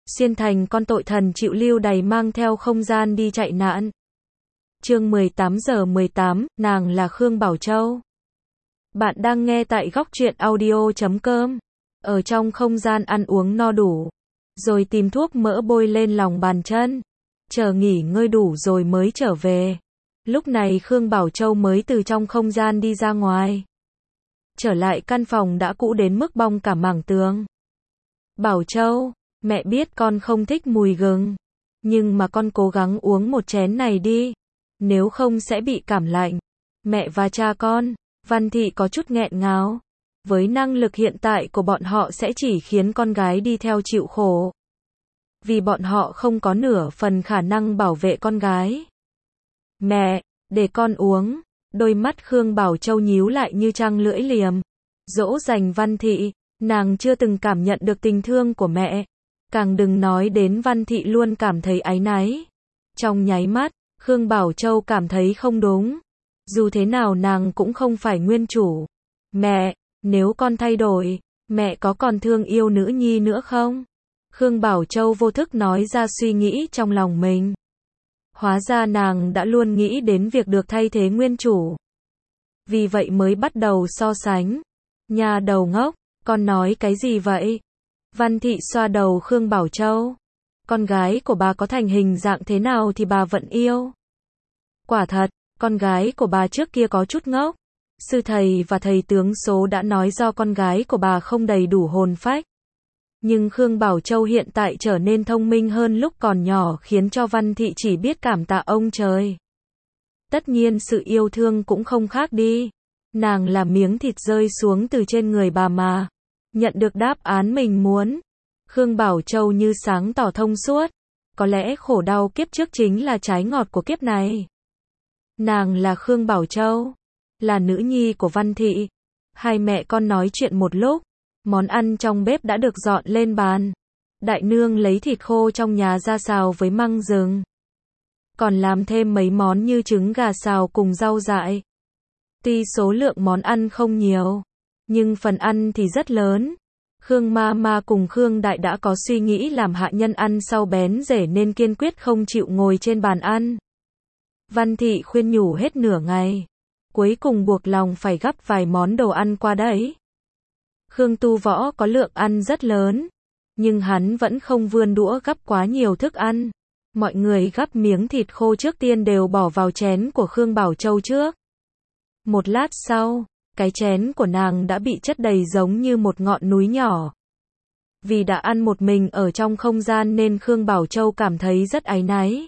xuyên thành con tội thần chịu lưu đày mang theo không gian đi chạy nạn. Chương 18:18, nàng là Khương Bảo Châu. Bạn đang nghe tại góc truyện audio.com. Ở trong không gian ăn uống no đủ, rồi tìm thuốc mỡ bôi lên lòng bàn chân, chờ nghỉ ngơi đủ rồi mới trở về. Lúc này Khương Bảo Châu mới từ trong không gian đi ra ngoài. Trở lại căn phòng đã cũ đến mức bong cả mảng tường. Bảo Châu, mẹ biết con không thích mùi gừng, nhưng mà con cố gắng uống một chén này đi, nếu không sẽ bị cảm lạnh. Mẹ và cha con, Văn Thị có chút nghẹn ngào. Với năng lực hiện tại của bọn họ sẽ chỉ khiến con gái đi theo chịu khổ. Vì bọn họ không có nửa phần khả năng bảo vệ con gái. Mẹ, để con uống. Đôi mắt Khương Bảo Châu nhíu lại như trăng lưỡi liềm. Dỗ dành Văn Thị, nàng chưa từng cảm nhận được tình thương của mẹ. Càng đừng nói đến Văn Thị luôn cảm thấy áy náy. Trong nháy mắt, Khương Bảo Châu cảm thấy không đúng. Dù thế nào nàng cũng không phải nguyên chủ. Mẹ, nếu con thay đổi, mẹ có còn thương yêu nữ nhi nữa không? Khương Bảo Châu vô thức nói ra suy nghĩ trong lòng mình. Hóa ra nàng đã luôn nghĩ đến việc được thay thế nguyên chủ. Vì vậy mới bắt đầu so sánh. Nhà đầu ngốc, con nói cái gì vậy? Văn Thị xoa đầu Khương Bảo Châu. Con gái của bà có thành hình dạng thế nào thì bà vẫn yêu. Quả thật, con gái của bà trước kia có chút ngốc. Sư thầy và thầy tướng số đã nói do con gái của bà không đầy đủ hồn phách. Nhưng Khương Bảo Châu hiện tại trở nên thông minh hơn lúc còn nhỏ khiến cho Văn Thị chỉ biết cảm tạ ông trời. Tất nhiên sự yêu thương cũng không khác đi. Nàng là miếng thịt rơi xuống từ trên người bà mà. Nhận được đáp án mình muốn. Khương Bảo Châu như sáng tỏ thông suốt. Có lẽ khổ đau kiếp trước chính là trái ngọt của kiếp này. Nàng là Khương Bảo Châu, là nữ nhi của Văn Thị. Hai mẹ con nói chuyện một lúc, món ăn trong bếp đã được dọn lên bàn. Đại nương lấy thịt khô trong nhà ra xào với măng rừng. Còn làm thêm mấy món như trứng gà xào cùng rau dại. Tuy số lượng món ăn không nhiều, nhưng phần ăn thì rất lớn. Khương Ma cùng Khương Đại đã có suy nghĩ làm hạ nhân ăn sau bén rễ nên kiên quyết không chịu ngồi trên bàn ăn. Văn Thị khuyên nhủ hết nửa ngày, cuối cùng buộc lòng phải gắp vài món đồ ăn qua đấy. Khương Tu Võ có lượng ăn rất lớn, nhưng hắn vẫn không vươn đũa gắp quá nhiều thức ăn. Mọi người gắp miếng thịt khô trước tiên đều bỏ vào chén của Khương Bảo Châu trước. Một lát sau, cái chén của nàng đã bị chất đầy giống như một ngọn núi nhỏ. Vì đã ăn một mình ở trong không gian nên Khương Bảo Châu cảm thấy rất áy náy.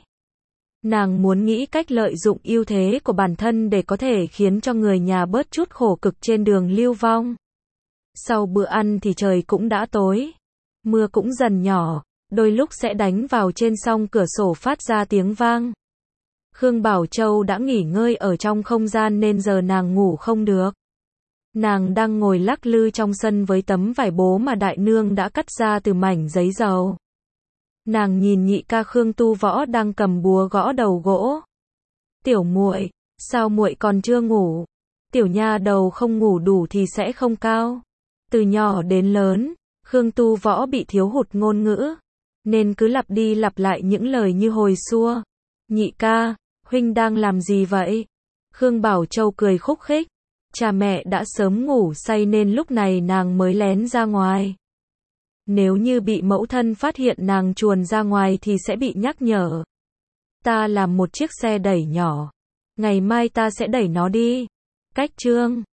Nàng muốn nghĩ cách lợi dụng ưu thế của bản thân để có thể khiến cho người nhà bớt chút khổ cực trên đường lưu vong. Sau bữa ăn thì trời cũng đã tối. Mưa cũng dần nhỏ, đôi lúc sẽ đánh vào trên song cửa sổ phát ra tiếng vang. Khương Bảo Châu đã nghỉ ngơi ở trong không gian nên giờ nàng ngủ không được. Nàng đang ngồi lắc lư trong sân với tấm vải bố mà đại nương đã cắt ra từ mảnh giấy dầu. Nàng nhìn nhị ca Khương Tu Võ đang cầm búa gõ đầu gỗ. Tiểu muội, sao muội còn chưa ngủ? Tiểu nha đầu không ngủ đủ thì sẽ không cao. Từ nhỏ đến lớn, Khương Tu Võ bị thiếu hụt ngôn ngữ, nên cứ lặp đi lặp lại những lời như hồi xưa. Nhị ca, huynh đang làm gì vậy? Khương Bảo Châu cười khúc khích. Cha mẹ đã sớm ngủ say nên lúc này nàng mới lén ra ngoài. Nếu như bị mẫu thân phát hiện nàng chuồn ra ngoài thì sẽ bị nhắc nhở. Ta làm một chiếc xe đẩy nhỏ. Ngày mai ta sẽ đẩy nó đi. Cách chương